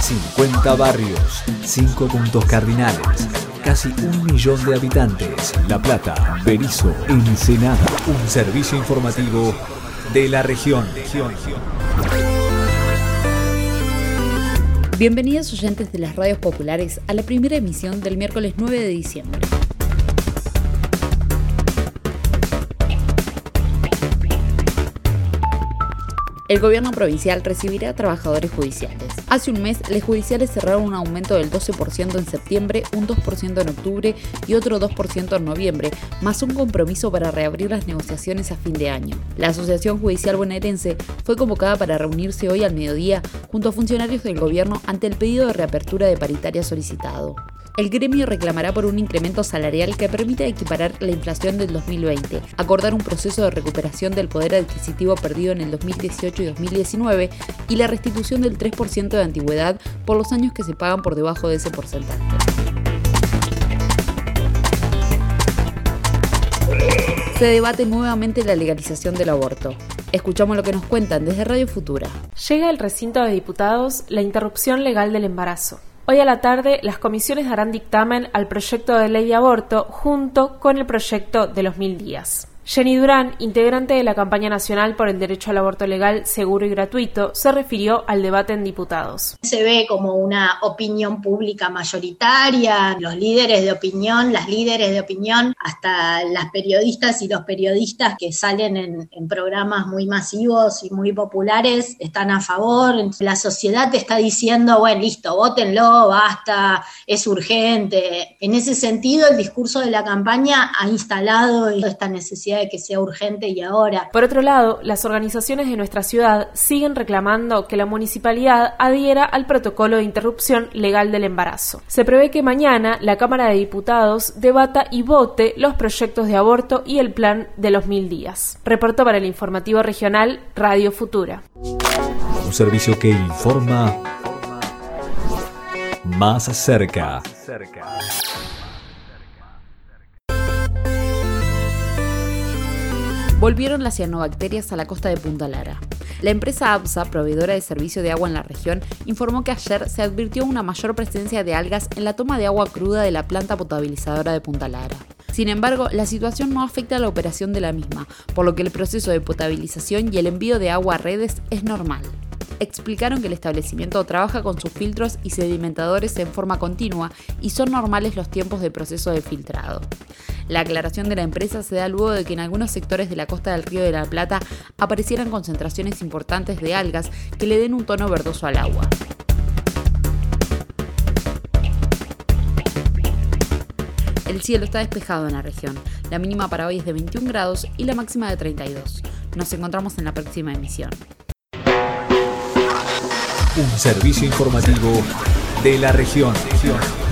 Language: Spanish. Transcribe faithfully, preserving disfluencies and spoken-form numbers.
cincuenta barrios, cinco puntos cardinales, casi un millón de habitantes. La Plata, Berisso, Ensenada. Un servicio informativo de la región. Bienvenidos oyentes de las radios populares a la primera emisión del miércoles nueve de diciembre. El gobierno provincial recibirá a trabajadores judiciales. Hace un mes, los judiciales cerraron un aumento del doce por ciento en septiembre, un dos por ciento en octubre y otro dos por ciento en noviembre, más un compromiso para reabrir las negociaciones a fin de año. La Asociación Judicial Bonaerense fue convocada para reunirse hoy al mediodía junto a funcionarios del gobierno ante el pedido de reapertura de paritaria solicitado. El gremio reclamará por un incremento salarial que permita equiparar la inflación del dos mil veinte, acordar un proceso de recuperación del poder adquisitivo perdido en el dos mil dieciocho y dos mil diecinueve y la restitución del tres por ciento de antigüedad por los años que se pagan por debajo de ese porcentaje. Se debate nuevamente la legalización del aborto. Escuchamos lo que nos cuentan desde Radio Futura. Llega al recinto de diputados la interrupción legal del embarazo. Hoy a la tarde, las comisiones darán dictamen al proyecto de ley de aborto junto con el proyecto de los mil días. Jenny Durán, integrante de la campaña nacional por el derecho al aborto legal, seguro y gratuito, se refirió al debate en diputados. Se ve como una opinión pública mayoritaria, los líderes de opinión, las líderes de opinión, hasta las periodistas y los periodistas que salen en, en programas muy masivos y muy populares están a favor. La sociedad te está diciendo, bueno, listo, vótenlo, basta, es urgente. En ese sentido, el discurso de la campaña ha instalado esta necesidad de que sea urgente y ahora. Por otro lado, las organizaciones de nuestra ciudad siguen reclamando que la municipalidad adhiera al protocolo de interrupción legal del embarazo. Se prevé que mañana la Cámara de Diputados debata y vote los proyectos de aborto y el plan de los mil días. Reportó para el informativo regional Radio Futura. Un servicio que informa más cerca. Volvieron las cianobacterias a la costa de Punta Lara. La empresa ABSA, proveedora de servicio de agua en la región, informó que ayer se advirtió una mayor presencia de algas en la toma de agua cruda de la planta potabilizadora de Punta Lara. Sin embargo, la situación no afecta a la operación de la misma, por lo que el proceso de potabilización y el envío de agua a redes es normal. Explicaron que el establecimiento trabaja con sus filtros y sedimentadores en forma continua y son normales los tiempos de proceso de filtrado. La aclaración de la empresa se da luego de que en algunos sectores de la costa del Río de la Plata aparecieran concentraciones importantes de algas que le den un tono verdoso al agua. El cielo está despejado en la región. La mínima para hoy es de veintiún grados y la máxima de treinta y dos. Nos encontramos en la próxima emisión. Un servicio informativo de la región.